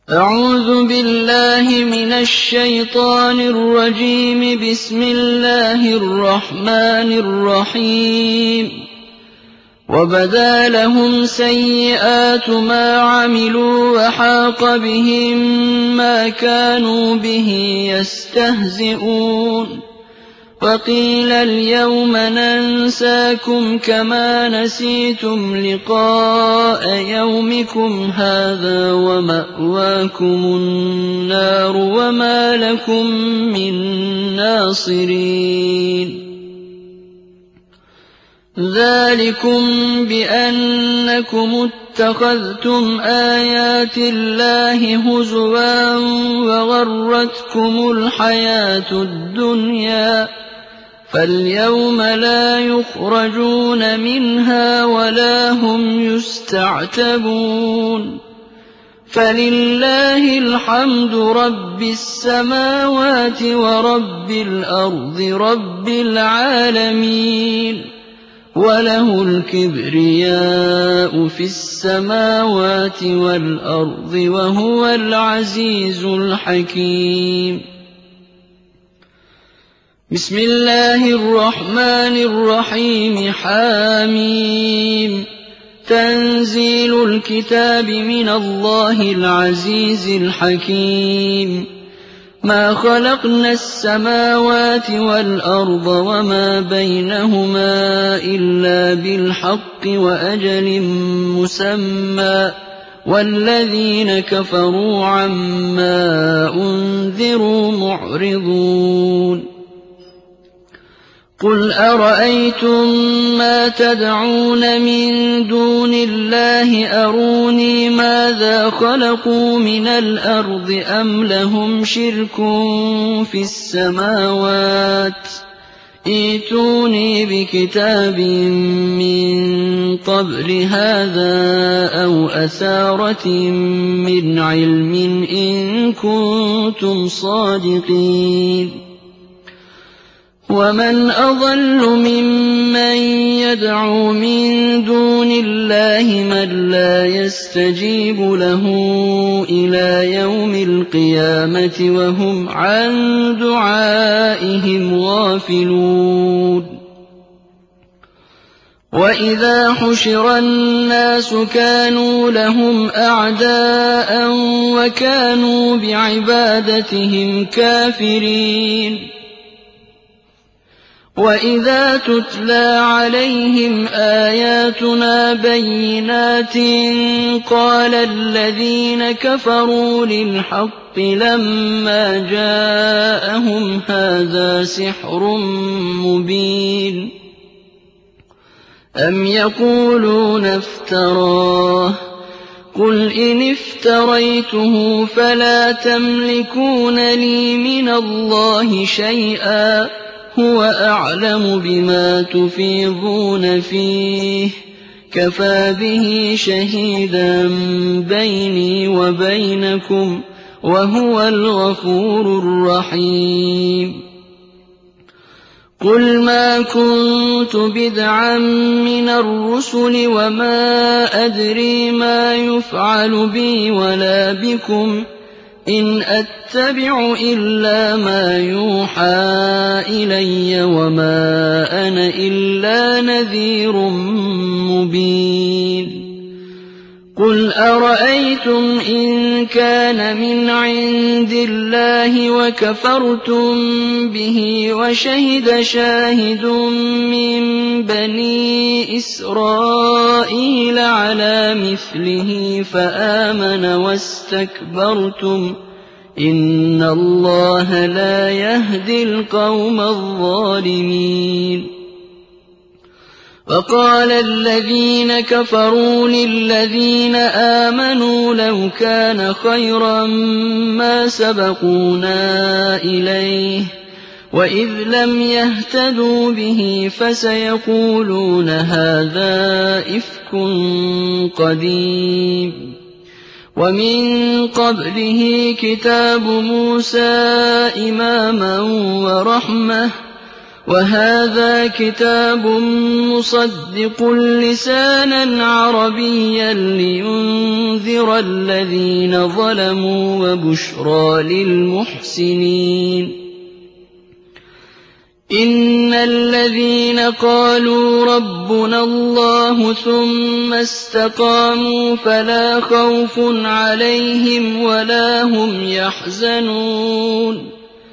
أعوذ بالله من الشيطان الرجيم. بسم الله الرحمن الرحيم. وبدا لهم سيئات ما عملوا وحاق بهم ما كانوا به يستهزئون. وقيل اليوم ننساكم كما نسيتم لقاء يومكم هذا ومأواكم النار وما لكم من ناصرين. ذلكم بأنكم اتخذتم آيات الله هزوا وغرتكم الحياة الدنيا، فاليوم لا يخرجون منها ولا هم يستعتبون. فلله الحمد رب السماوات ورب الأرض رب العالمين، وله الكبرياء في السماوات والأرض وهو العزيز الحكيم. بسم الله الرحمن الرحيم. حاميم. تنزيل الكتاب من الله العزيز الحكيم. ما خلقنا السماوات والأرض وما بينهما إلا بالحق وأجل مسمى، والذين كفروا عما أنذروا معرضون. قل أرأيتم ما تدعون من دون الله أروني ماذا خلقوا من الأرض أم لهم شرك في السماوات. ائتوني بكتاب من قبل هذا أو أثارة من علم إن كنتم صادقين. ومن أضل ممن يدعو من دون الله من لا يستجيب له إلى يوم القيامة وهم عن دعائهم غافلون. وإذا حشر الناس كانوا لهم أعداء وكانوا بعبادتهم كافرين. وإذا تتلى عليهم آياتنا بينات قال الذين كفروا للحق لما جاءهم هذا سحر مبين. أم يقولون افتراه. قل إن افتريته فلا تملكون لي من الله شيئا، هو أعلم بما تفيضون فيه، كفى به شهيدا بيني وبينكم، وهو الغفور الرحيم. قل ما كنت بدعا من الرسل وما أدري ما يفعل بي ولا بكم، إن أتبع إلا ما يوحى إلي وما أنا إلا نذير مبين. قل أرأيتم إن كان من عند الله وكفرتم به وشهد شاهد من بني إسرائيل على مثله فآمن واستكبرتم، إن الله لا يهدي القوم الظالمين. وقال الذين كفروا للذين آمنوا لو كان خيرا ما سبقونا إليه، وإذ لم يهتدوا به فسيقولون هذا إفك قديم. ومن قبله كتاب موسى إماما ورحمة، وهذا كتاب مصدق لسانا عربيا لينذر الذين ظلموا وبشرى للمحسنين إن الذين قالوا ربنا الله ثم استقاموا فلا خوف عليهم ولا هم يحزنون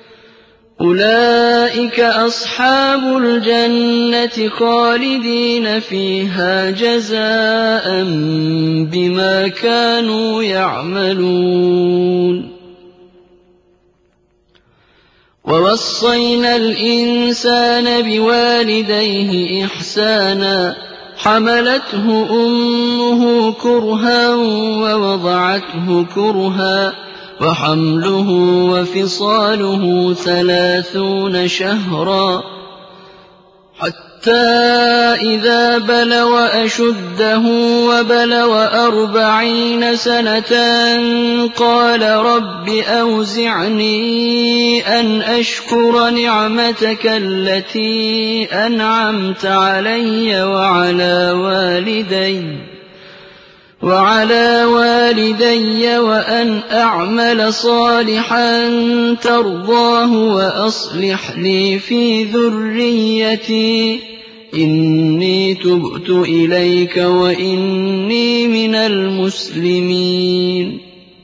أولئك أصحاب الجنة خالدين فيها جزاء بما كانوا يعملون ووصينا الإنسان بوالديه إحسانا حملته أمه كرها ووضعته كرها وحمله وفصاله 30 شهرا حتى إذا بلغ أشده وبلغ 40 سنة قال رب أوزعني أن أشكر نعمتك التي أنعمت علي وعلى والدي وأن أعمل صالحا ترضاه وأصلح لي في ذريتي إني تبت إليك وإني من المسلمين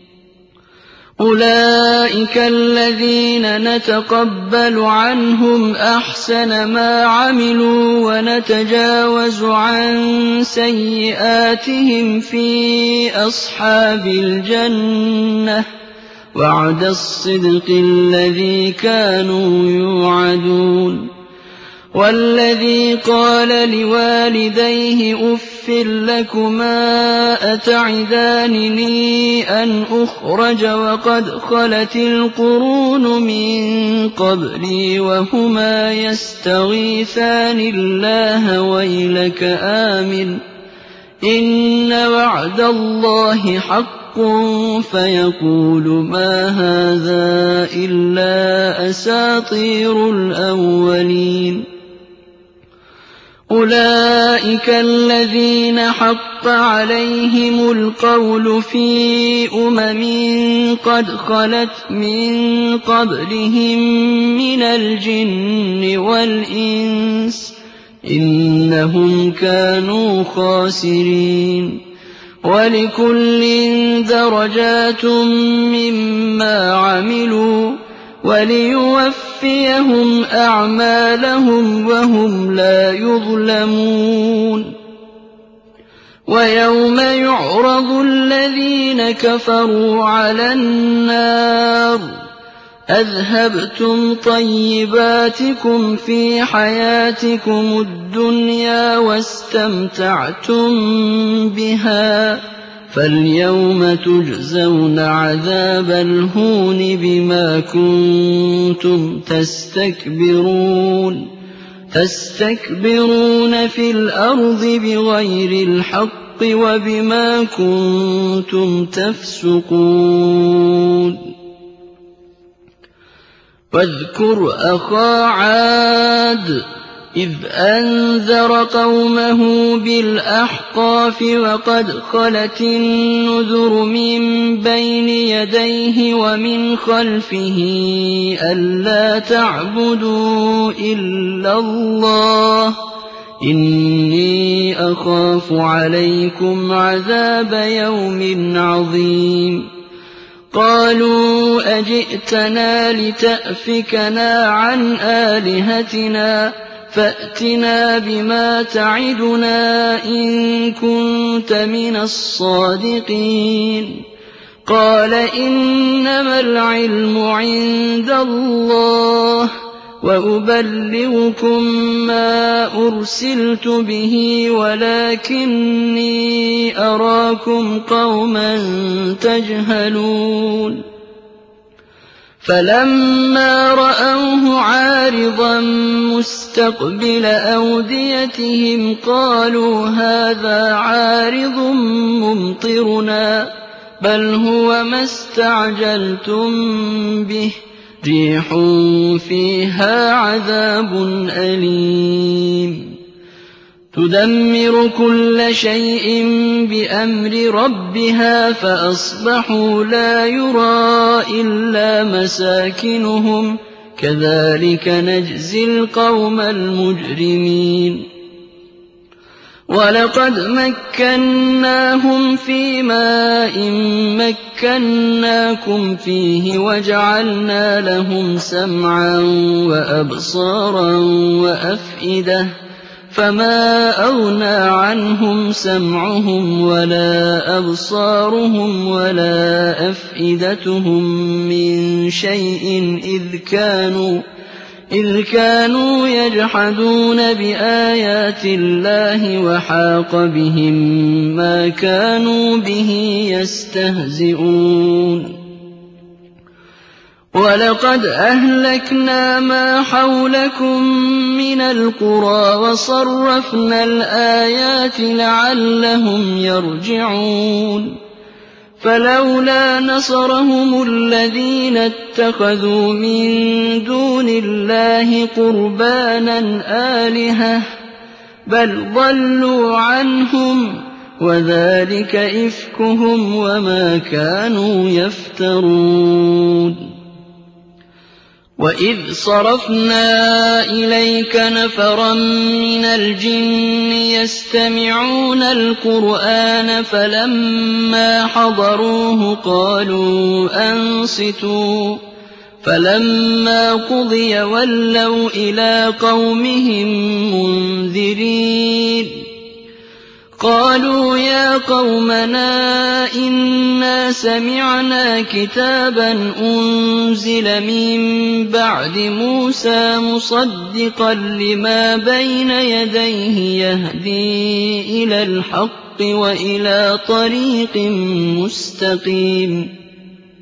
أولئك الذين نتقبل عنهم أحسن ما عملوا ونتجاوز عن سيئاتهم في أصحاب الجنة وعد الصدق الذي كانوا يوعدون والذي قال لوالديه أف لكما أتعدانني أن أخرج وقد خلت القرون من قبلي وهما يستغيثان الله ويلك آمن إن وعد الله حق فيقول ما هذا إلا أساطير الأولين أولئك الذين حق عليهم القول في قد خلت من قبلهم من الجن والإنس إنهم كانوا خاسرين ولكل درجات مما عملوا وليوفيهم أعمالهم وهم لا يظلمون ويوم يعرض الذين كفروا على النار أذهبتم طيباتكم في حياتكم الدنيا واستمتعتم بها فاليوم تجزون عذاب الهون بما كنتم تستكبرون في الأرض بغير الحق وبما كنتم تفسقون واذكر أخا عاد إذ أنذر قومه بالأحقاف وقد خلت النذر من بين يديه ومن خلفه ألا تعبدوا إلا الله إني أخاف عليكم عذاب يوم عظيم قالوا أجئتنا لتأفكنا عن آلهتنا فأتنا بما تعدنا إن كنت من الصادقين قال إنما العلم عند الله وأبلغكم ما أرسلت به ولكني أراكم قوما تجهلون فلما رأوه عارضا مستقبل أوديتهم قالوا هذا عارض ممطرنا بل هو ما استعجلتم به ريح فيها عذاب أليم تدمر كل شيء بأمر ربها فأصبحوا لا يرى إلا مساكنهم كذلك نجزي القوم المجرمين ولقد مكناهم في ماء مكناكم فيه وجعلنا لهم سمعا وأبصارا وأفئدة فما أغنى عنهم سمعهم ولا أبصارهم ولا أفئدتهم من شيء إذ كانوا يجحدون بآيات الله وحاق بهم ما كانوا به يستهزئون ولقد أهلكنا ما حولكم من القرى وصرفنا الآيات لعلهم يرجعون فلولا نصرهم الذين اتخذوا من دون الله قربانا آلهة بل ضلوا عنهم وذلك إفكهم وما كانوا يفترون وإذ صرفنا إليك نفرا من الجن يستمعون القرآن فلما حضروه قالوا أنصتوا فلما قضي ولوا إلى قومهم منذرين قالوا يا قومنا إنا سمعنا كتابا أنزل من بعد موسى مصدقا لما بين يديه يهدي إلى الحق وإلى طريق مستقيم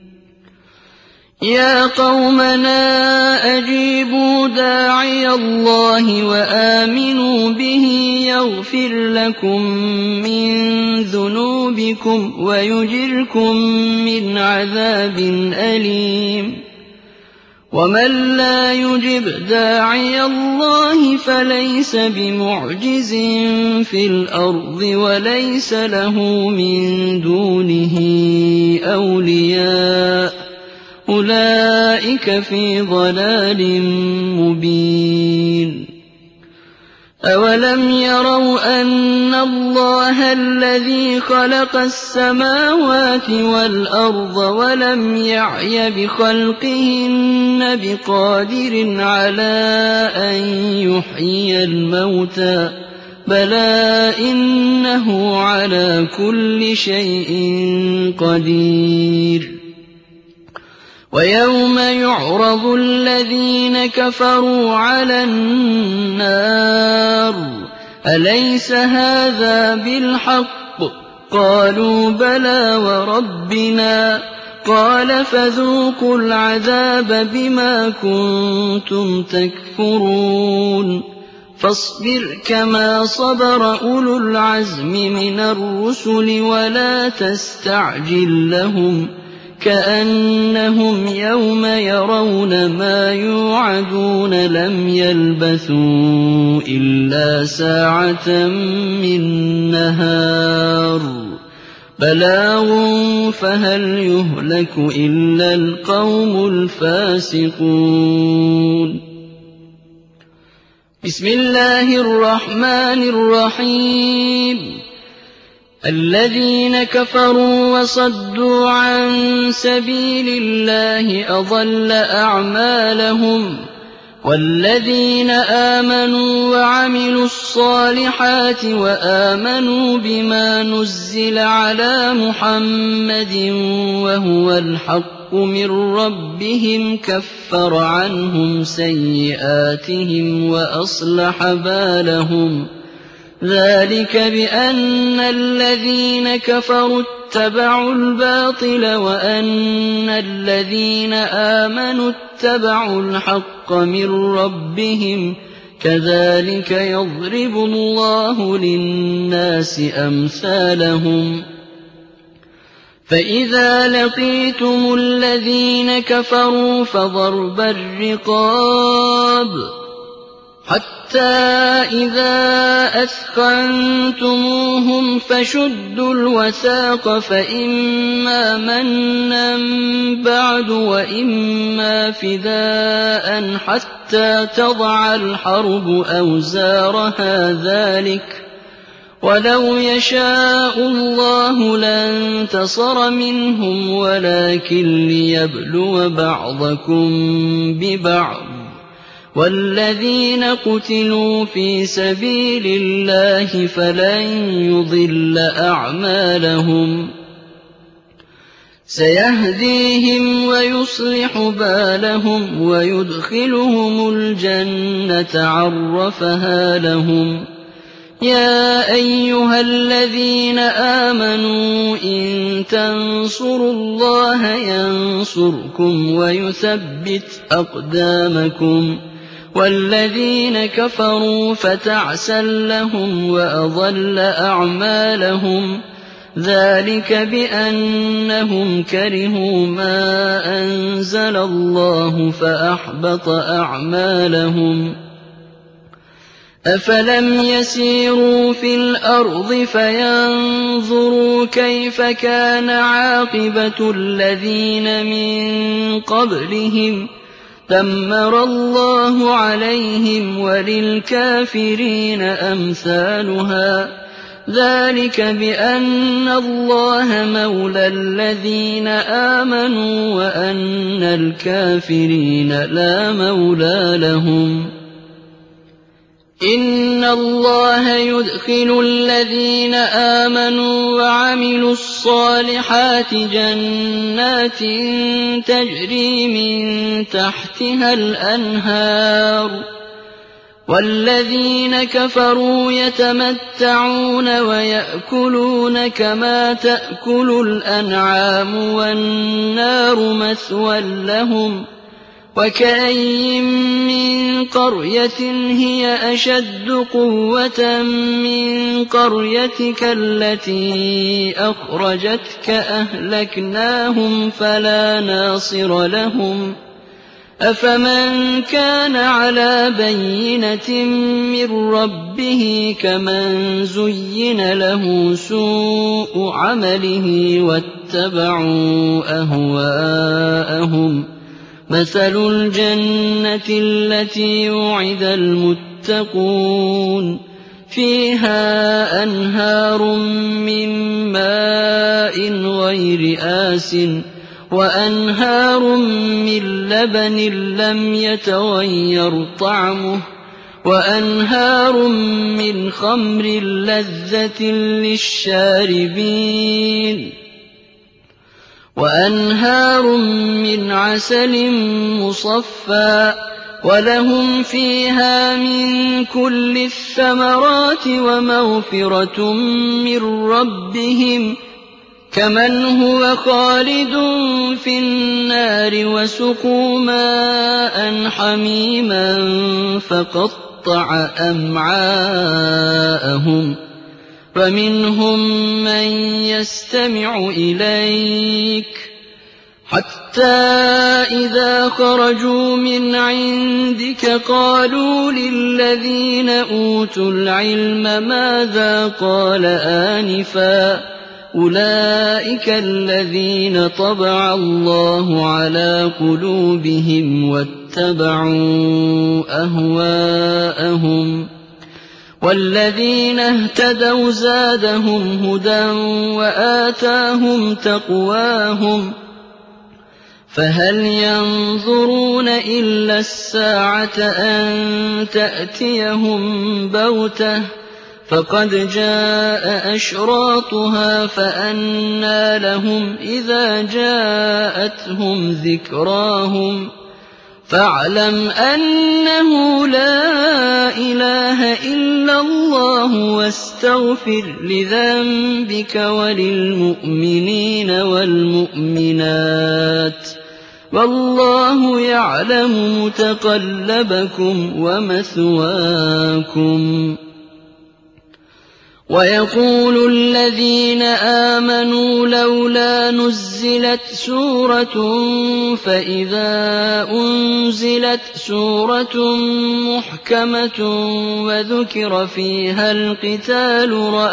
يا قومنا أجيبوا داعي الله وآمنوا به يغفر لكم من ذنوبكم ويجركم من عذاب أليم ومن لا يجب داعي الله فليس بمعجز في الأرض وليس له من دونه أولياء أولئك في ضلال مبين أولم يروا أن الله الذي خلق السماوات والأرض ولم يعي بخلقهن بقادر على أن يحيي الموتى بلى إنه على كل شيء قدير ويوم يعرض الذين كفروا على النار أليس هذا بالحق قالوا بلى وربنا قال فذوقوا العذاب بما كنتم تكفرون فاصبر كما صبر أولو العزم من الرسل ولا تستعجل لهم كأنهم يوم يرون ما يوعدون لم يلبثوا إلا ساعة من نهار بلاغ فهل يهلك إلا القوم الفاسقون بسم الله الرحمن الرحيم الذين كفروا وصدوا عن سبيل الله أضل أعمالهم والذين آمنوا وعملوا الصالحات وآمنوا بما نزل على محمد وهو الحق من ربهم كفر عنهم سيئاتهم وأصلح بالهم ذلك بأن الذين كفروا اتبعوا الباطل وأن الذين آمنوا اتبعوا الحق من ربهم كذلك يضرب الله للناس أمثالهم فإذا لقيتم الذين كفروا فضرب الرقاب حتى إذا أثخنتموهم فشدوا الوثاق فإما منا بعد وإما فداء حتى تضع الحرب أوزارها ذلك ولو يشاء الله لانتصر منهم ولكن ليبلو بعضكم ببعض والذين قتلوا في سبيل الله فلن يضل أعمالهم سيهديهم ويصلح بالهم ويدخلهم الجنة عرفها لهم يا أيها الذين آمنوا إن تنصروا الله ينصركم ويثبت أقدامكم والذين كفروا فتعسا لهم وأضل أعمالهم ذلك بأنهم كرهوا ما أنزل الله فأحبط أعمالهم أفلم يسيروا في الأرض فينظروا كيف كان عاقبة الذين من قبلهم دمر الله عليهم وللكافرين أمثالها ذلك بأن الله مولى الذين آمنوا وأن الكافرين لا مولى لهم إن الله يدخل الذين آمنوا وعملوا الصالحات جنات تجري من تحتها الأنهار والذين كفروا يتمتعون ويأكلون كما تأكل الأنعام والنار مثوى لهم وكأين من قرية هي أشد قوة من قريتك التي أخرجتك أهلكناهم فلا ناصر لهم أفمن كان على بينة من ربه كمن زين له سوء عمله واتبعوا أهواءهم مثل الجنة التي وعد المتقون فيها أنهار من ماء غير آسٍ وأنهار من لبن لم يتغير طعمه وأنهار من خمر لذة للشاربين وأنهار من عسل مصفى ولهم فيها من كل الثمرات ومغفرة من ربهم كمن هو خالد في النار وسقوا ماء حميما فقطع أمعاءهم ومنهم من يستمع إليك حتى إذا خرجوا من عندك قالوا للذين أوتوا العلم ماذا قال آنفا أولئك الذين طبع الله على قلوبهم واتبعوا أهواءهم والذين اهتدوا زادهم هدى وآتاهم تقواهم فهل ينظرون إلا الساعة أن تأتيهم بغتة فقد جاء أشراطها فأنى لهم إذا جاءتهم ذكراهم فاعلم أنه لا إله إلا الله واستغفر لذنبك وللمؤمنين والمؤمنات والله يعلم متقلبكم ومثواكم ويقول الذين آمنوا لولا نزلت سورة فإذا أنزلت سورة محكمة وذكر فيها القتال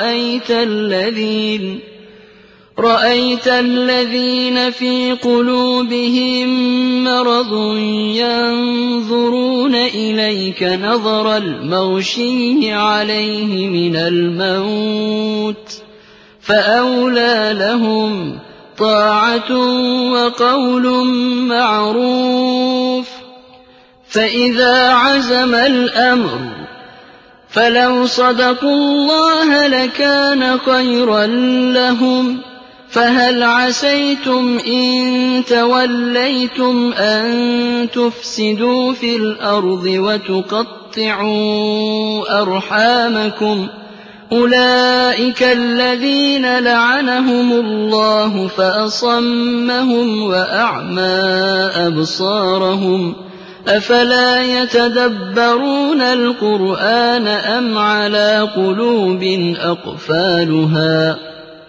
رأيت الذين في قلوبهم مرض ينظرون إليك نظر المغشي عليه من الموت فأولى لهم طاعة وقول معروف. فإذا عزم الأمر فلو صدقوا الله لكان خيرا لهم. فهل عسيتم إن توليتم أن تفسدوا في الأرض وتقطعوا أرحامكم أولئك الذين لعنهم الله فأصمهم وأعمى أبصارهم أفلا يتدبرون القرآن أم على قلوب أقفالها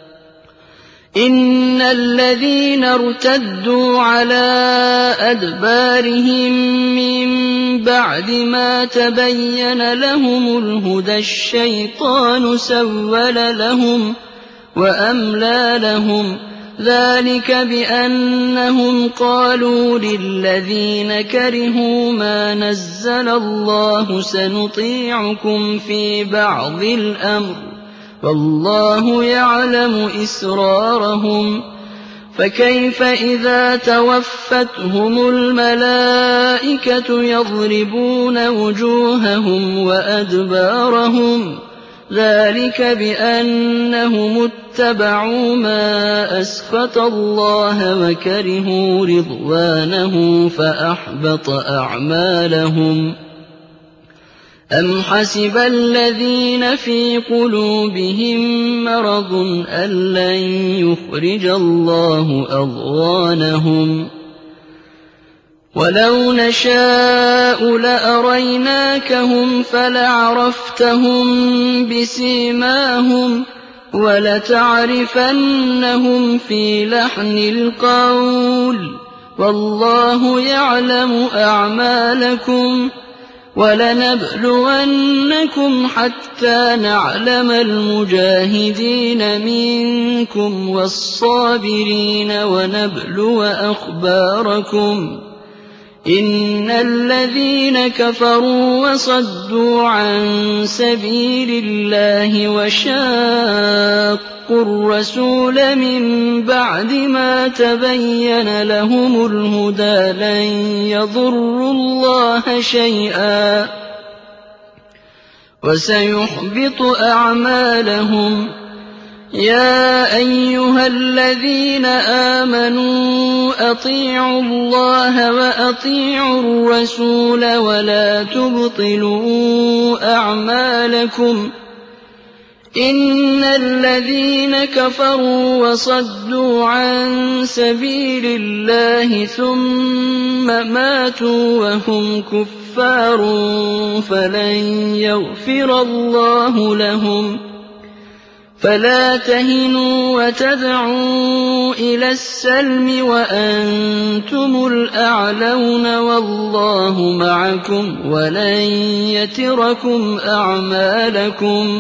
إن الذين ارتدوا على أدبارهم من بعد ما تبين لهم الهدى الشيطان سول لهم وأملى لهم ذلك بأنهم قالوا للذين كرهوا ما نزل الله سنطيعكم في بعض الأمر والله يعلم إسرارهم. فكيف إذا توفتهم الملائكة يضربون وجوههم وأدبارهم ذلك بأنهم اتبعوا ما أسخط الله وكرهوا رضوانه فأحبط أعمالهم. أم حسب الذين في قلوبهم مرض أن لن يخرج الله أضغانهم ولو نشاء لأريناكهم فلعرفتهم بسيماهم ولتعرفنهم في لحن القول والله يعلم أعمالكم ولنبلونكم حتى نعلم المجاهدين منكم والصابرين ونبلو أخباركم إن الذين كفروا وصدوا عن سبيل الله وشاقوا الرسول من بعد ما تبين لهم الهدى لن يضروا الله شيئا وسيحبط أعمالهم. يا أيها الذين آمنوا أطيعوا الله وأطيعوا الرسول ولا تبطلوا أعمالكم إن الذين كفروا وصدوا عن سبيل الله ثم ماتوا وهم كفار فلن يغفر الله لهم. فلا تهنوا وتدعوا إلى السلم وأنتم الأعلون والله معكم ولن يتركم أعمالكم.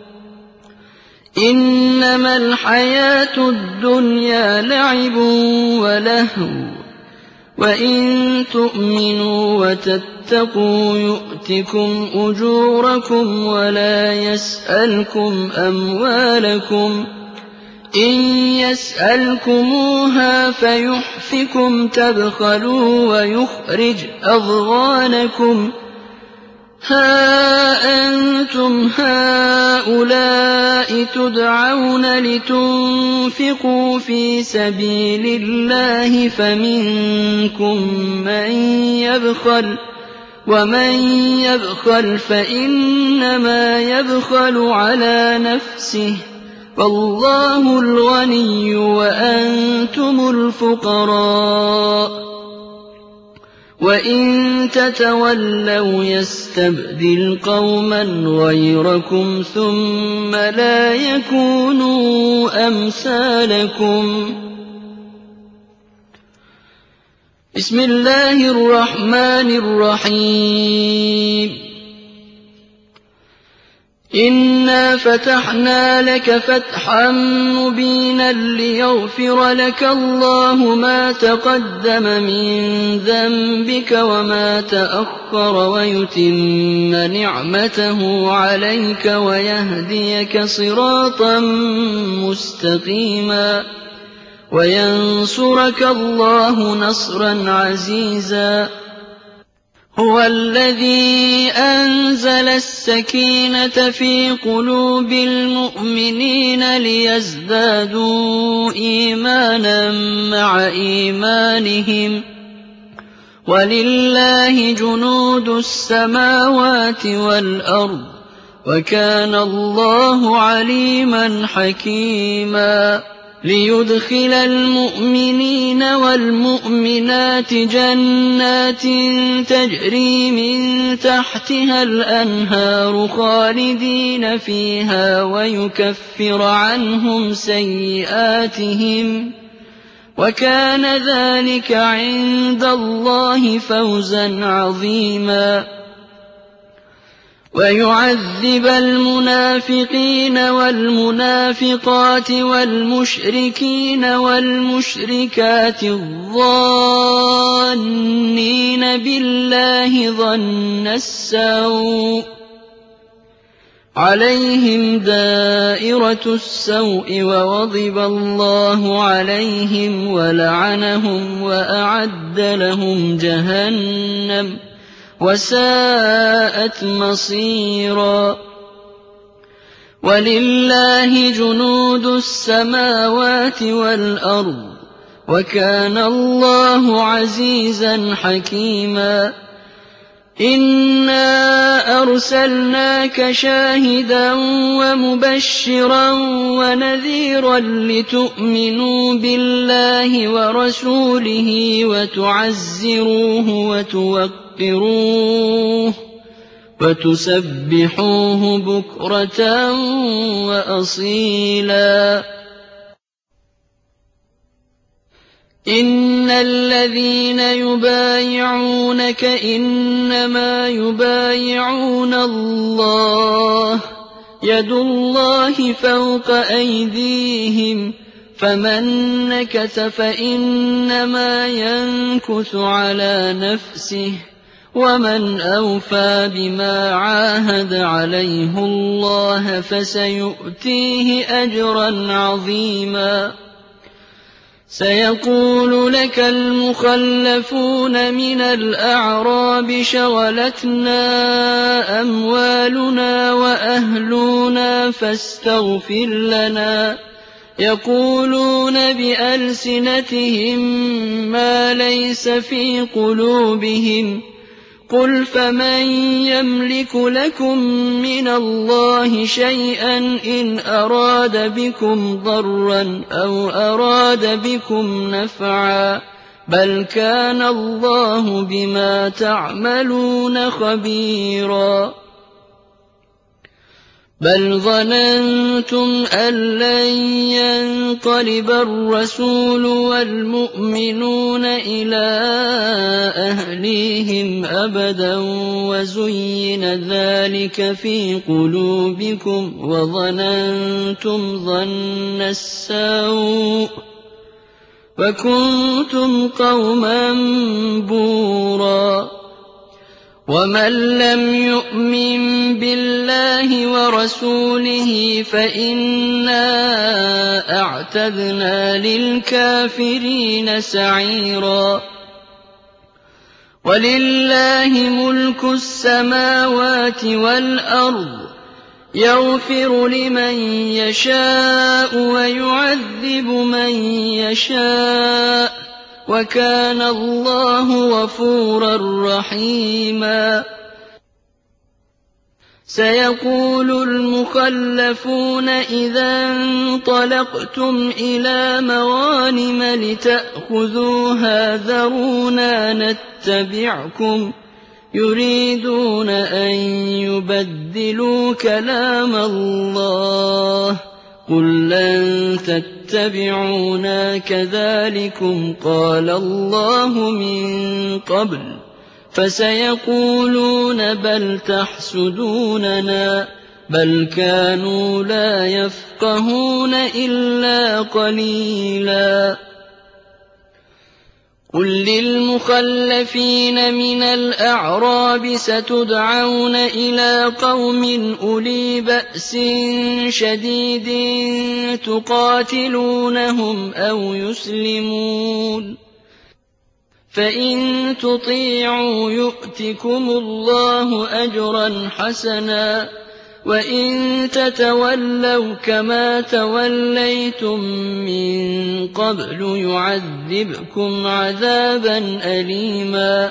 إنما الحياة الدنيا لعب ولهو وإن تؤمنوا وتتقوا يؤتكم أجوركم ولا يسألكم أموالكم إن يسألكموها فيحفكم تبخلوا ويخرج أضغانكم. ها أنتم هؤلاء تدعون لتنفقوا في سبيل الله فمنكم من يبخل ومن يبخل فإنما يبخل على نفسه والله الغني وأنتم الفقراء وَإِن تَتَوَلَّوْا يَسْتَبْدِلْ قَوْمًا غَيْرَكُمْ ثُمَّ لَا يَكُونُوا أَمْثَالَكُم. بسم الله الرحمن الرحيم. إِنَّا فَتَحْنَا لَكَ فَتْحًا مُّبِينًا لِّيَغْفِرَ لَكَ اللَّهُ مَا تَقَدَّمَ مِن ذَنبِكَ وَمَا تَأَخَّرَ وَيُتِمَّ نِعْمَتَهُ عَلَيْكَ وَيَهْدِيَكَ صِرَاطًا مُّسْتَقِيمًا وَيَنصُرَكَ اللَّهُ نَصْرًا عَزِيزًا. هُوَ الَّذِي أَنزَلَ السَّكِينَةَ فِي قُلُوبِ الْمُؤْمِنِينَ لِيَزْدَادُوا إِيمَانًا مَّعَ إِيمَانِهِمْ ۗ وَلِلَّهِ جُنُودُ السَّمَاوَاتِ وَالْأَرْضِ ۚ وَكَانَ اللَّهُ عَلِيمًا حَكِيمًا. لِيُدْخِلَ الْمُؤْمِنِينَ وَالْمُؤْمِنَاتِ جَنَّاتٍ تَجْرِي مِن تَحْتِهَا الْأَنْهَارُ خَالِدِينَ فِيهَا وَيُكَفِّرَ عَنْهُمْ سَيِّئَاتِهِمْ ۚ وَكَانَ ذَٰلِكَ عِندَ اللَّهِ فَوْزًا عَظِيمًا. وَيُعَذِّبَ الْمُنَافِقِينَ وَالْمُنَافِقَاتِ وَالْمُشْرِكِينَ وَالْمُشْرِكَاتِ الظَّانِّينَ بِاللَّهِ ظَنَّ السَّوْءِ ۚ عَلَيْهِمْ دَائِرَةُ السَّوْءِ وَغَضِبَ اللَّهُ عَلَيْهِمْ وَلَعَنَهُمْ وَأَعَدَّ لَهُمْ جَهَنَّمَ وَسَاءَتْ مَصِيرًا. وَلِلَّهِ جُنُودُ السَّمَاوَاتِ وَالْأَرْضِ ۚ وَكَانَ اللَّهُ عَزِيزًا حَكِيمًا. إِنَّا أَرْسَلْنَاكَ شَاهِدًا وَمُبَشِّرًا وَنَذِيرًا لِّتُؤْمِنُوا بِاللَّهِ وَرَسُولِهِ وَتُعَزِّرُوهُ وَتُوَقِّرُوهُ وَتُسَبِّحُوهُ بُكْرَةً وَأَصِيلًا. إِنَّ الَّذِينَ يُبَايِعُونَكَ إِنَّمَا يُبَايِعُونَ اللَّهَ ۚ يَدُ اللَّهِ فَوْقَ أَيْدِيهِمْ ۚ فَمَن نَّكَثَ فَإِنَّمَا يَنكُثُ عَلَىٰ نَفْسِهِ ۖ وَمَنْ أَوْفَىٰ بِمَا عَاهَدَ عَلَيْهِ اللَّهَ فَسَيُؤْتِيهِ أَجْرًا عَظِيمًا. سَيَقُولُ لَكَ الْمُخَلَّفُونَ مِنَ الْأَعْرَابِ شَغَلَتْنَا أَمْوَالُنَا وَأَهْلُونَا فَاسْتَغْفِرْ لَنَا ۚ يَقُولُونَ بِأَلْسِنَتِهِم مَّا لَيْسَ فِي قُلُوبِهِمْ ۚ قُلْ فَمَن يَمْلِكُ لَكُم مِّنَ اللَّهِ شَيْئًا إِنْ أَرَادَ بِكُمْ ضَرًّا أَوْ أَرَادَ بِكُمْ نَفْعًا ۚ بَلْ كَانَ اللَّهُ بِمَا تَعْمَلُونَ خَبِيرًا. بَلْ ظَنَنتُمْ أَن لَّن يَنقَلِبَ الرَّسُولُ وَالْمُؤْمِنُونَ إِلَىٰ أَهْلِيهِمْ أَبَدًا وَزُيِّنَ ذَٰلِكَ فِي قُلُوبِكُمْ وَظَنَنتُمْ ظَنَّ السَّوْءِ وَكُنتُمْ قَوْمًا بُورًا. وَمَن لَّمْ يُؤْمِن بِاللَّهِ وَرَسُولِهِ فَإِنَّا أَعْتَدْنَا لِلْكَافِرِينَ سَعِيرًا. وَلِلَّهِ مُلْكُ السَّمَاوَاتِ وَالْأَرْضِ ۚ يَغْفِرُ لِمَن يَشَاءُ وَيُعَذِّبُ مَن يَشَاءُ ۚ وَكَانَ اللَّهُ غَفُورًا رَّحِيمًا. سيقول المخلفون إذا انطلقتم إلى مغانم لتأخذوها ذرونا نتبعكم يريدون أن يبدلوا كلام الله قل لن تتبعونا كذلكم قال الله من قبل فسيقولون بل تحسدوننا بل كانوا لا يفقهون إلا قليلا قل للمخلفين من الأعراب ستدعون إلى قوم أولي بأس شديد تقاتلونهم أو يسلمون فإن تطيعوا يؤتكم الله أجرا حسنا وإن تتولوا كما توليتم من قبل يعذبكم عذابا أليما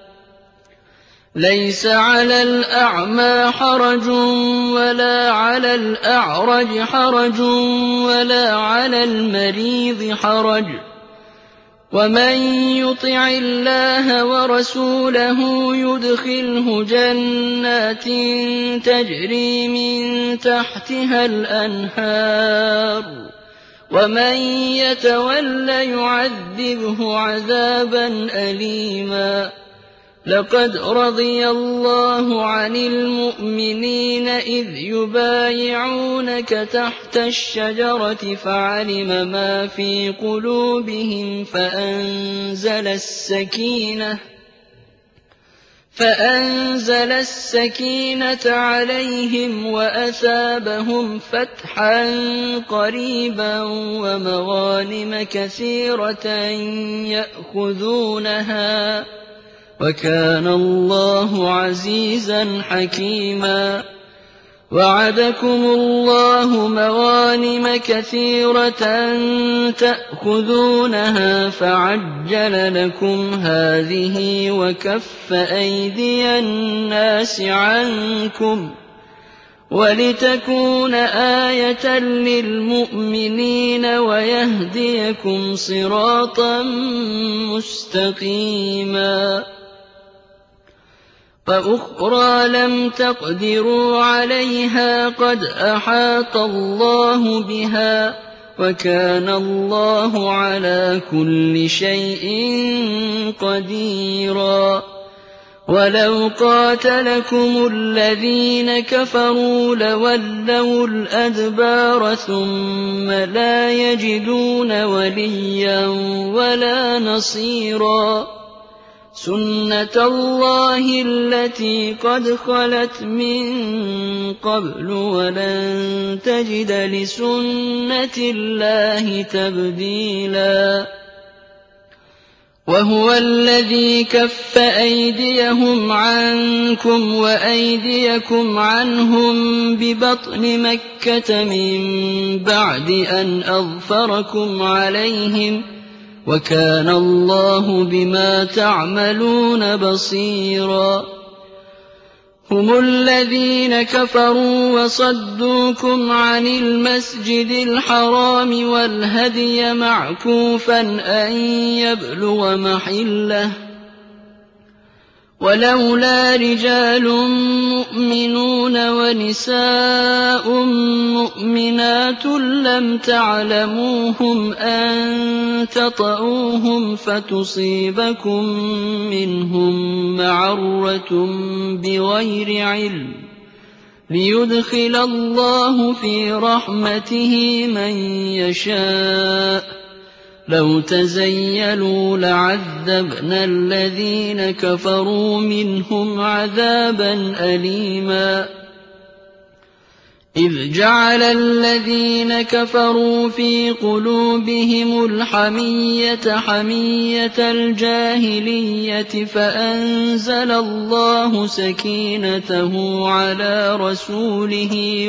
ليس على الأعمى حرج ولا على الأعرج حرج ولا على المريض حرج ومن يطع الله ورسوله يدخله جنات تجري من تحتها الأنهار ومن يتول يعذبه عذابا أليما لقد رضي الله عن المؤمنين إذ يبايعونك تحت الشجرة فعلم ما في قلوبهم فأنزل السكينة عليهم وأثابهم فتحا قريبا ومغانم كثيرة يأخذونها وكان الله عزيزا حكيما وعدكم الله مغانم كثيرة تأخذونها فعجل لكم هذه وكف أيدي الناس عنكم ولتكون آية للمؤمنين ويهديكم صراطا مستقيما وأخرى لم تقدروا عليها قد أحاط الله بها وكان الله على كل شيء قديرا ولو قاتلكم الذين كفروا لولوا الأدبار ثم لا يجدون وليا ولا نصيرا سنة الله التي قد خلت من قبل ولن تجد لسنة الله تبديلا وهو الذي كف أيديهم عنكم وأيديكم عنهم ببطن مكة من بعد أن أظفركم عليهم وكان الله بما تعملون بصيرا هم الذين كفروا وصدوكم عن المسجد الحرام والهدي معكوفا أن يبلغ محله ولولا رجال مؤمنون ونساء مؤمنات لم تعلموهم أن تطؤوهم فتصيبكم منهم معرة بغير علم ليدخل الله في رحمته من يشاء لو تزيلوا لعذبنا الذين كفروا منهم عذابا أليما إذ جعل الذين كفروا في قلوبهم الحمية حمية الجاهلية فأنزل الله سكينته على رسوله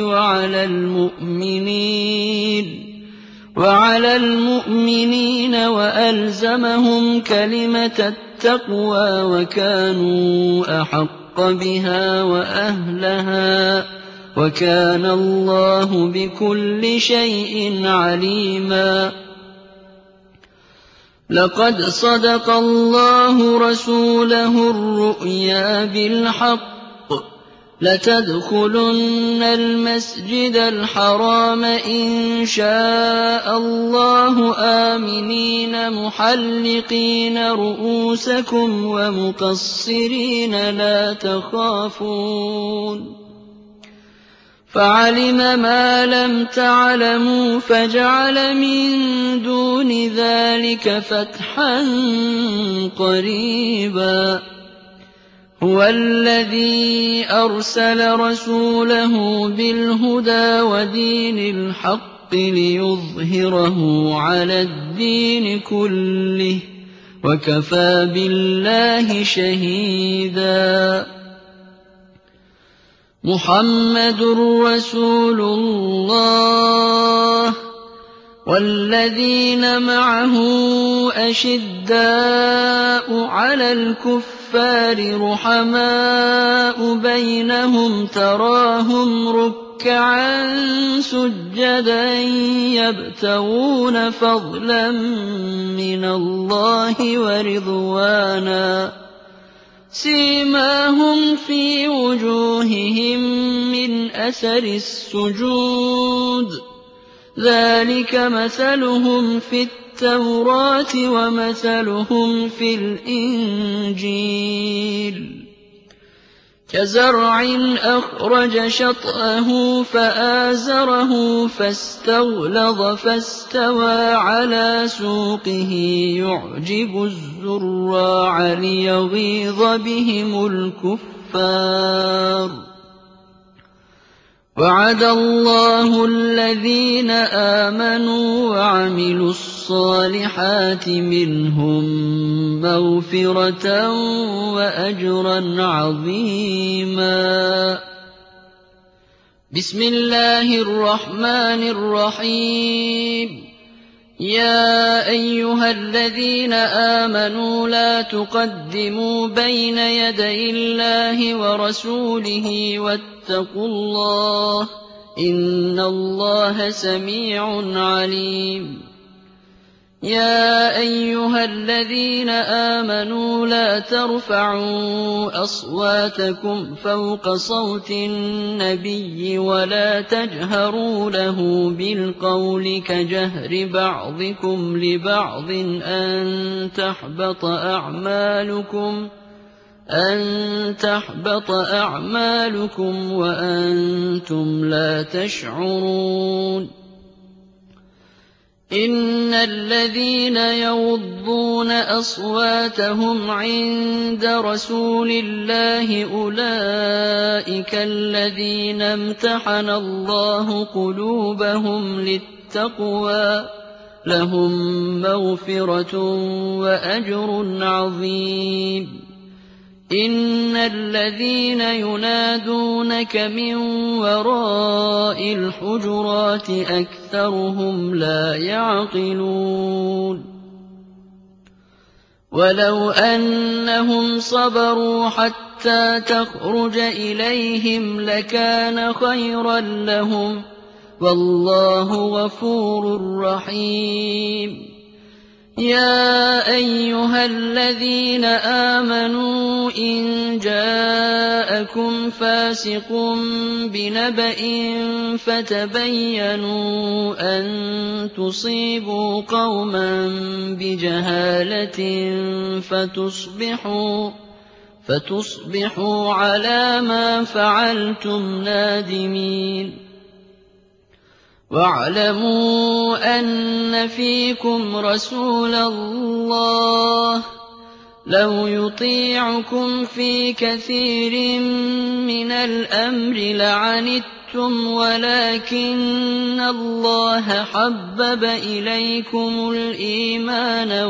وعلى المؤمنين وألزمهم كلمة التقوى وكانوا أحق أحق بها وأهلها وكان الله بكل شيء عليما لقد صدق الله رسوله الرؤيا بالحق لتدخلن المسجد الحرام إن شاء الله آمنين محلقين رؤوسكم ومقصرين لا تخافون فعلم ما لم تعلموا فجعل من دون ذلك فتحا قريبا هو الذي أرسل رسوله بالهدى ودين الحق ليظهره على الدين كله وكفى بالله شهيدا محمد رسول الله والذين معه أشداء على الكفار رحماء بينهم تراهم ركعا سجدا يبتغون فضلا من الله ورضوانا سيماهم في وجوههم من أثر السجود ذلك مثلهم في التوراة ومثلهم في الإنجيل كزرع أخرج شطأه فآزره فاستغلظ فاستوى على سوقه يعجب الزراع ليغيظ بهم الكفار وعد الله الذين آمنوا وعملوا الصالحات منهم مغفرة وأجرا عظيما بسم الله الرحمن الرحيم يا أيها الذين آمنوا لا تقدموا بين يدي الله ورسوله واتقوا الله إن الله سميع عليم يا أيها الذين آمنوا لا ترفعوا أصواتكم فوق صوت النبي ولا تجهروا له بالقول كجهر بعضكم لبعض أن تحبط أعمالكم وأنتم لا تشعرون إن الذين يغضون أصواتهم عند رسول الله أولئك الذين امتحن الله قلوبهم للتقوى لهم مغفرة وأجر عظيم إن الذين ينادونك من وراء الحجرات أكثرهم لا يعقلون ولو أنهم صبروا حتى تخرج إليهم لكان خيرا لهم والله غفور رحيم يا أيها الذين آمنوا إن جاءكم فاسق بنبأ فتبينوا أن تصيبوا قوما بجهالة فتصبحوا على ما فعلتم نادمين واعلموا أن فيكم رسول الله لو يطيعكم في كثير من الأمر لعنتم ولكن الله حبب إليكم الإيمان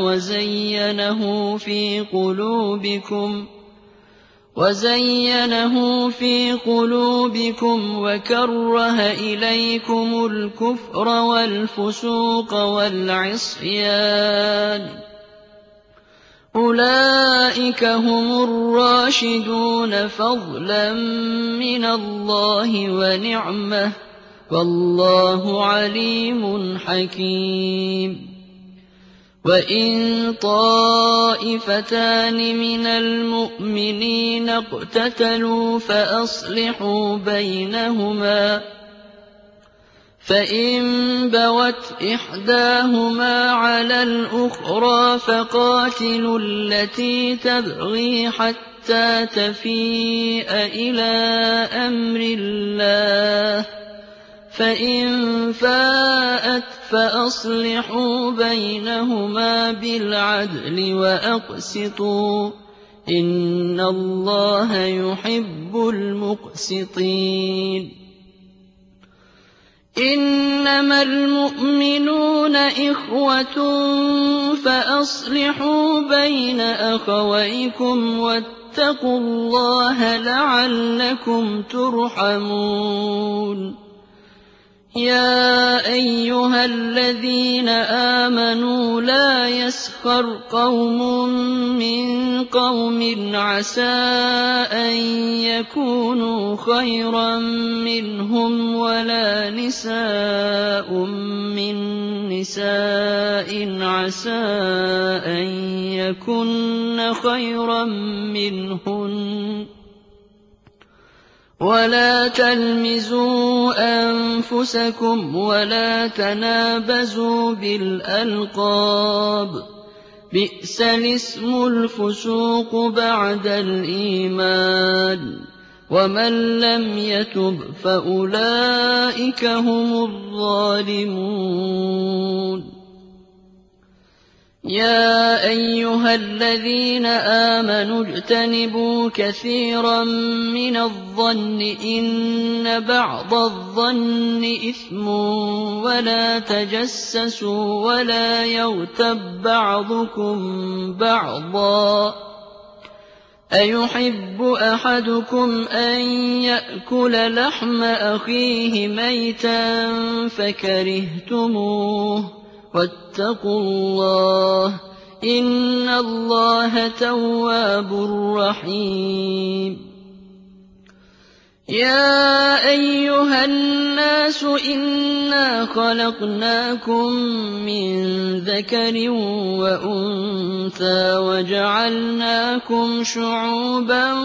وزينه في قلوبكم وكره إليكم الكفر والفسوق والعصيان أولئك هم الراشدون فضلا من الله ونعمة والله عليم حكيم وإن طائفتان من المؤمنين اقتتلوا فأصلحوا بينهما فإن بوت إحداهما على الأخرى فقاتلوا التي تبغي حتى تفيء إلى أمر الله فإن فاءت فأصلحوا بينهما بالعدل وأقسطوا إن الله يحب المقسطين إنما المؤمنون إخوة فأصلحوا بين أخويكم واتقوا الله لعلكم ترحمون يا أيها الذين آمنوا لا يسخر قوم من قوم عسى أن يكونوا خيرا منهم ولا نساء من نساء عسى أن يكن خيرا منهن ولا تلمزوا أنفسكم ولا تنابزوا بالألقاب بئس الاسم الفسوق بعد الإيمان ومن لم يتب فأولئك هم الظالمون يا أيها الذين آمنوا اجتنبوا كثيرا من الظن إن بعض الظن إثم ولا تجسسوا ولا يغتب بعضكم بعضا أيحب أحدكم أن يأكل لحم أخيه ميتا فكرهتموه واتقوا الله إن الله تواب رحيم يا أيها الناس إنا خلقناكم من ذكر وأنثى وجعلناكم شعوبا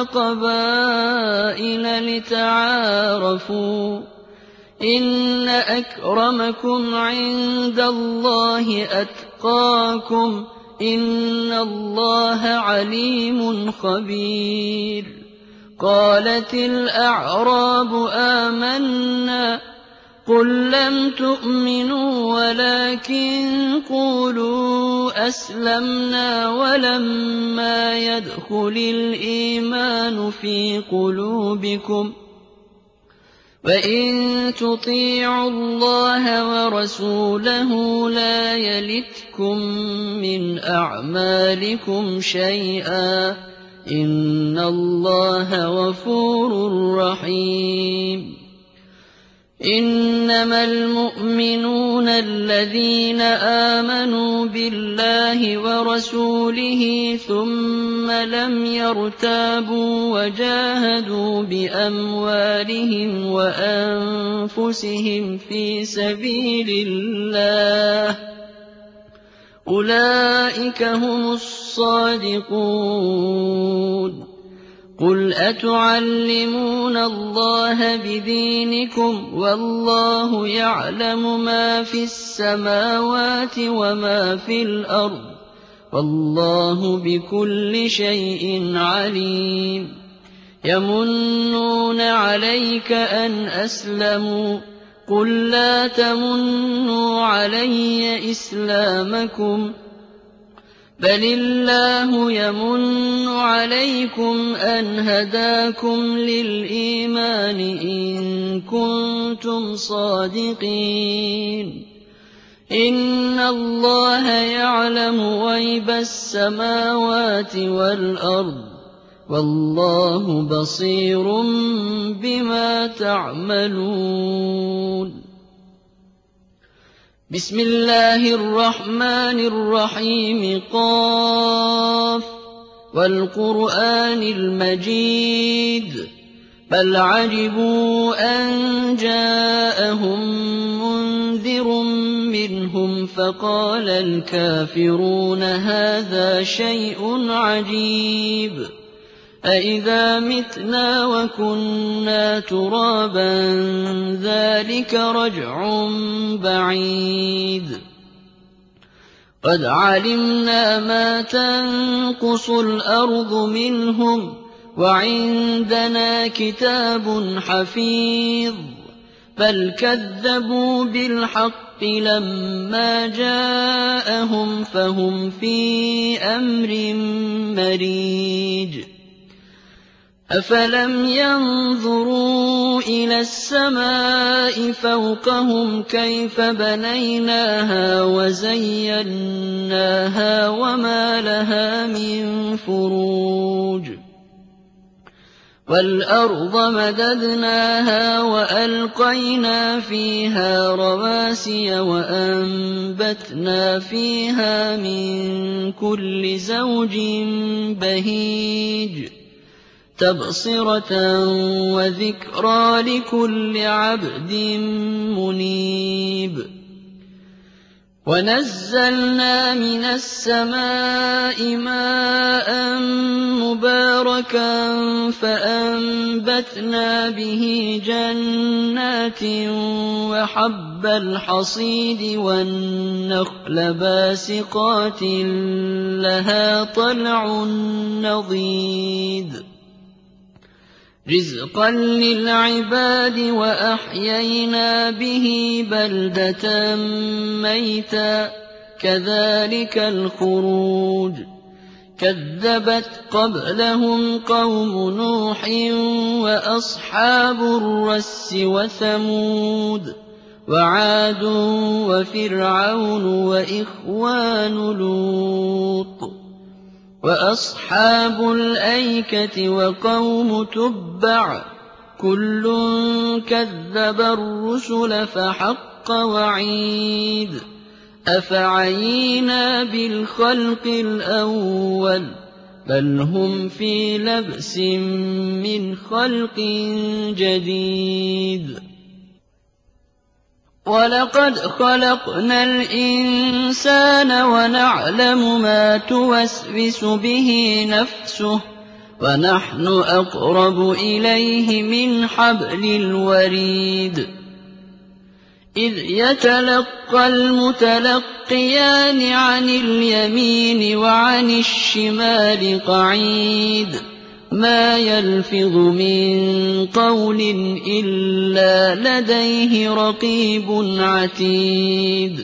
وقبائل لتعارفوا إن أكرمكم عند الله أتقاكم إن الله عليم خبير قالت الأعراب آمنا قل لم تؤمنوا ولكن قولوا أسلمنا ولما يدخل الإيمان في قلوبكم وإن تطيعوا الله ورسوله لا يلتكم من أعمالكم شيئا إن الله غفور رحيم إنما المؤمنون الذين آمنوا بالله ورسوله ثم لم يرتابوا وجاهدوا بأموالهم وأنفسهم في سبيل الله أولئك هم الصادقون قل أتعلمون الله بدينكم والله يعلم ما في السماوات وما في الأرض والله بكل شيء عليم يمنون عليك أن أسلموا قل لا تمنوا علي إسلامكم بل الله يمن عليكم أن هداكم للإيمان إن كنتم صادقين إن الله يعلم غيب السماوات والأرض والله بصير بما تعملون بسم الله الرحمن الرحيم قاف وَالْقُرْآنِ الْمَجِيدِ بَلْ عَجِبُوا أَن جَاءَهُم مُّنذِرٌ مِّنْهُمْ فَقَالَ الْكَافِرُونَ هَٰذَا شَيْءٌ عَجِيبٌ أَإِذَا مِتْنَا وَكُنَّا تُرَابًا ذَٰلِكَ رَجْعٌ بَعِيدٌ قَدْ عَلِمْنَا مَا تَنقُصُ الْأَرْضُ مِنْهُمْ وَعِندَنَا كِتَابٌ حَفِيظٌ بَلْ كَذَّبُوا بِالْحَقِّ لَمَّا جَاءَهُمْ فَهُمْ فِي أَمْرٍ مَّرِيجٍ أَفَلَمْ يَنظُرُوا إِلَى السَّمَاءِ فَوْقَهُمْ كَيْفَ بَنَيْنَاهَا وَزَيَّنَّاهَا وَمَا لَهَا مِن فُرُوجٍ وَالْأَرْضَ مَدَدْنَاهَا وَأَلْقَيْنَا فِيهَا رَوَاسِيَ وَأَنبَتْنَا فِيهَا مِن كُلِّ زَوْجٍ بَهِيجٍ تَبْصِرَةً وَذِكْرَىٰ لِكُلِّ عَبْدٍ مُّنِيبٍ وَنَزَّلْنَا مِنَ السَّمَاءِ مَاءً مُّبَارَكًا فَأَنبَتْنَا بِهِ جَنَّاتٍ وَحَبَّ الْحَصِيدِ وَالنَّخْلَ بَاسِقَاتٍ لَّهَا طَلْعٌ نَّضِيدٌ رِزْقًا لِّلْعِبَادِ وَأَحْيَيْنَا بِهِ بَلْدَةً مَّيْتًا كَذَٰلِكَ الْخُرُوجُ كَذَّبَتْ قَبْلَهُمْ قَوْمُ نُوحٍ وَأَصْحَابُ الرَّسِّ وَثَمُودُ وَعَادٌ وَفِرْعَوْنُ وَإِخْوَانُ لُوطٍ وَأَصْحَابُ الْأَيْكَةِ وَقَوْمُ تُبَّعٍ كُلٌّ كَذَّبَ الرُّسُلَ فَحَقَّ وَعِيدِ أَفَعَيِينَا بِالْخَلْقِ الْأَوَّلِ بَلْ هُمْ فِي لَبْسٍ مِّنْ خَلْقٍ جَدِيدٍ وَلَقَدْ خَلَقْنَا الْإِنسَانَ وَنَعْلَمُ مَا تُوَسْوِسُ بِهِ نَفْسُهُ وَنَحْنُ أَقْرَبُ إِلَيْهِ مِنْ حَبْلِ الْوَرِيدِ إِذْ يَتَلَقَّى الْمُتَلَقِّيَانِ عَنِ الْيَمِينِ وَعَنِ الشِّمَالِ قَعِيدٌ مَا يَلْفِظُ مِن قَوْلٍ إِلَّا لَدَيْهِ رَقِيبٌ عَتِيدٌ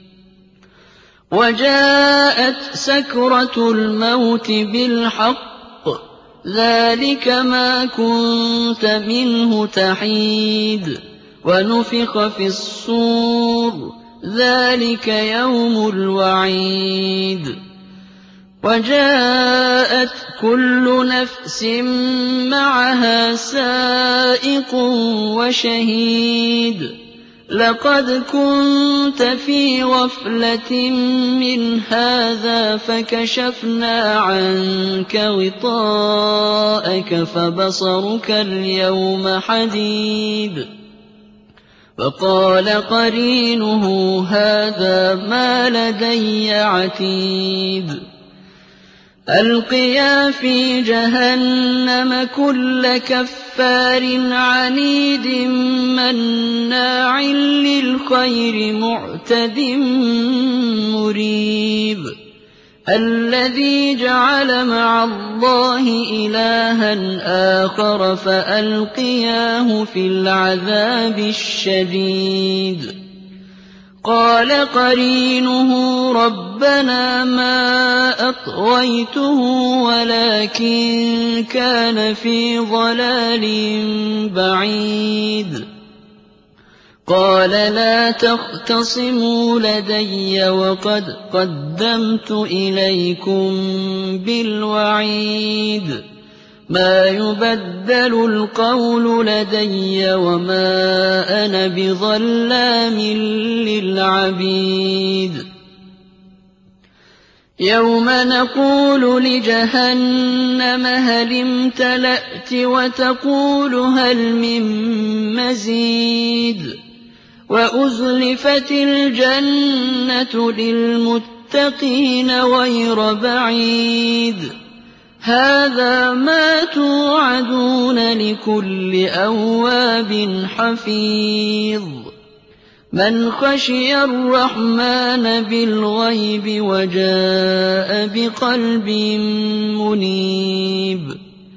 وَجَاءَتْ سَكْرَةُ الْمَوْتِ بِالْحَقِّ ذَٰلِكَ مَا كُنتَ مِنْهُ تَحِيدُ وَنُفِخَ فِي الصُّورِ ذَٰلِكَ يَوْمُ الْوَعِيدِ وَجَاءَتْ كُلُّ نَفْسٍ مَّعَهَا سَائِقٌ وَشَهِيدٌ لَقَدْ كُنتَ فِي غَفْلَةٍ مِّنْ هَٰذَا فَكَشَفْنَا عَنكَ غِطَاءَكَ فَبَصَرُكَ الْيَوْمَ حَدِيدٌ وَقَالَ قَرِينُهُ هَٰذَا مَا لَدَيَّ عَتِيدٌ أَلْقِيَا فِي جَهَنَّمَ كُلَّ كَفَّارٍ عَنِيدٍ مَّنَّاعٍ لِّلْخَيْرِ مُعْتَدٍ مُّرِيبٍ الَّذِي جَعَلَ مَعَ اللَّهِ إِلَٰهًا آخَرَ فَأَلْقِيَاهُ فِي الْعَذَابِ الشَّدِيدِ قَالَ قَرِينُهُ رَبَّنَا مَا أَطْغَيْتُهُ وَلَٰكِن كَانَ فِي ضَلَالٍ بَعِيدٍ قَالَ لَا تَخْتَصِمُوا لَدَيَّ وَقَدْ قَدَّمْتُ إِلَيْكُم بِالْوَعِيدِ مَا يُبَدَّلُ الْقَوْلُ لَدَيَّ وَمَا أَنَا بِظَلَّامٍ لِّلْعَبِيدِ يوم نقول لجهنم هل امتلأت وتقول هل من مزيد وأزلفت الجنة للمتقين غير بعيد هذا ما توعدون لكل أواب حفيظ من خشي الرحمن بالغيب وجاء بقلب منيب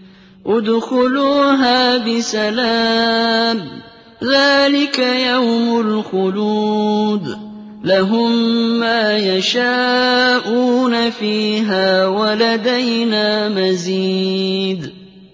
ادخلوها بسلام ذلك يوم الخلود لهم ما يشاءون فيها ولدينا مزيد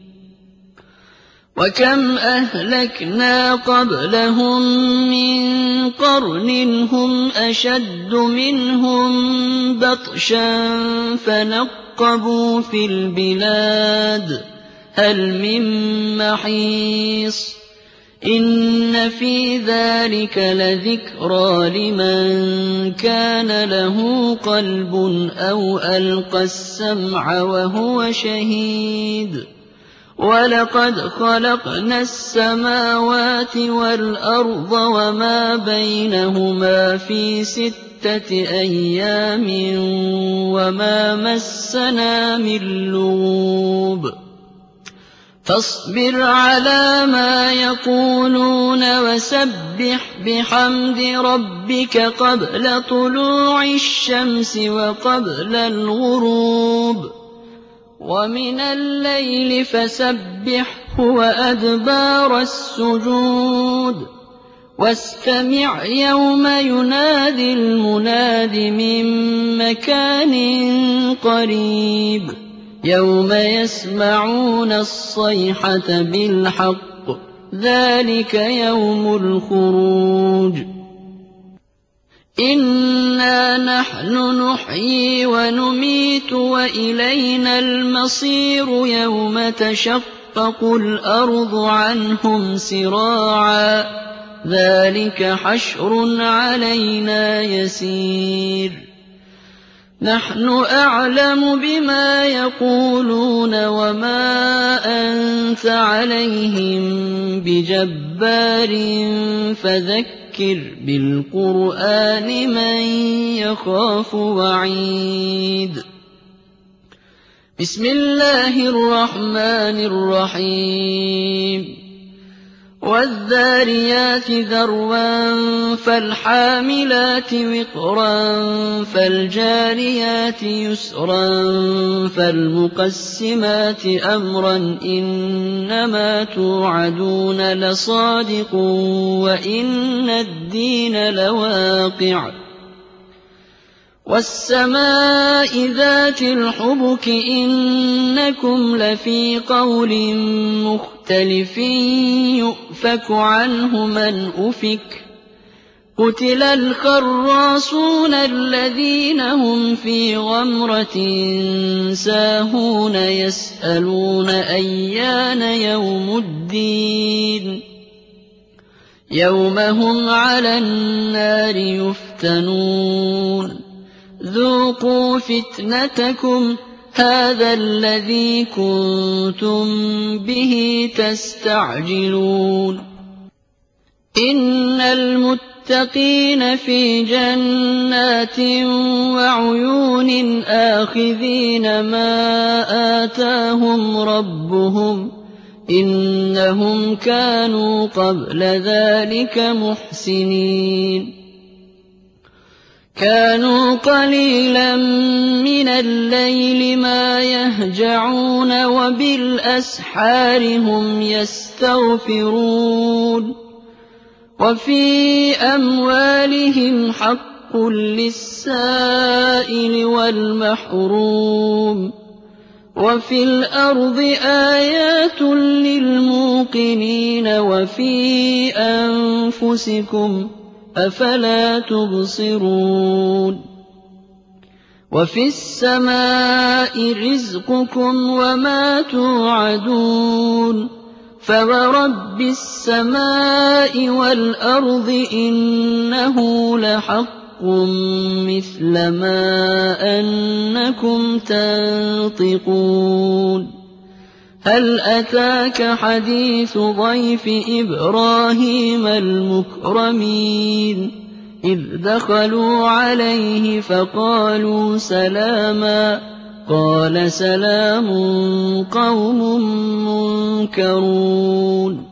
وكم أهلكنا قبلهم من قرن هم أشد منهم بطشا فنقبوا في البلاد هل من محيص إن في ذلك لذكرى لمن كان له قلب أو ألقى السمع وهو شهيد ولقد خلقنا السماوات والأرض وما بينهما في 6 أيام وما مسنا من لغوب فاصبر على ما يقولون وسبح بحمد ربك قبل طلوع الشمس وقبل الغروب ومن الليل فسبحه وأدبار السجود واستمع يوم ينادي المناد من مكان قريب يوم يسمعون الصيحة بالحق ذلك يوم الخروج إنا نحن نحيي ونميت وإلينا المصير يوم تشقق الأرض عنهم سراعا ذلك حشر علينا يسير نحن أعلم بما يقولون وما أنت عليهم بجبار فذكر بالقرآن من يخاف وعيد بسم الله الرحمن الرحيم والذاريات ذروا فالحاملات وقرا فالجاريات يسرا فالمقسمات أمرا إنما توعدون لصادق وإن الدين لواقع والسماء ذات الحبك إنكم لفي قول مختلف يؤفك عنه من أفك قتل الخراصون الذين هم في غمرة ساهون يسألون أيان يوم الدين يوم هم على النار يفتنون ذوقوا فتنتكم هذا الذي كنتم به تستعجلون إن المتقين في جنات وعيون آخذين ما آتاهم ربهم إنهم كانوا قبل ذلك محسنين كانوا قليلا من الليل ما يهجعون وبالأسحار هم يستغفرون وفي أموالهم حق للسائل والمحروم وفي الأرض آيات للموقنين وفي أنفسكم أفلا تبصرون وفي السماء رزقكم وما توعدون فورب السماء والأرض إنه لحق مثل ما أنكم تنطقون هل أتاك حديث ضيف إبراهيم المكرمين إذ دخلوا عليه فقالوا سلاما قال سلام قوم منكرون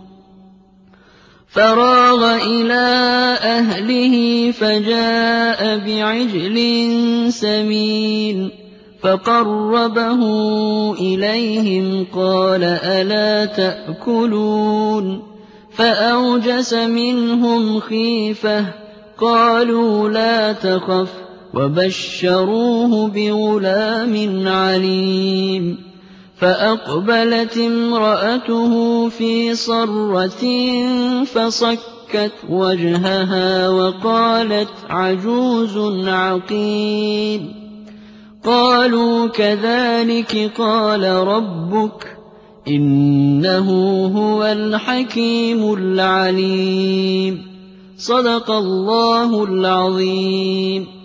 فراغ إلى أهله فجاء بعجل سمين فقربه إليهم قال ألا تأكلون فأوجس منهم خيفة قالوا لا تخف وبشروه بغلام عليم فأقبلت امرأته في صرة فصكت وجهها وقالت عجوز عقيم قالوا كذلك قال ربك إنه هو الحكيم العليم صدق الله العظيم.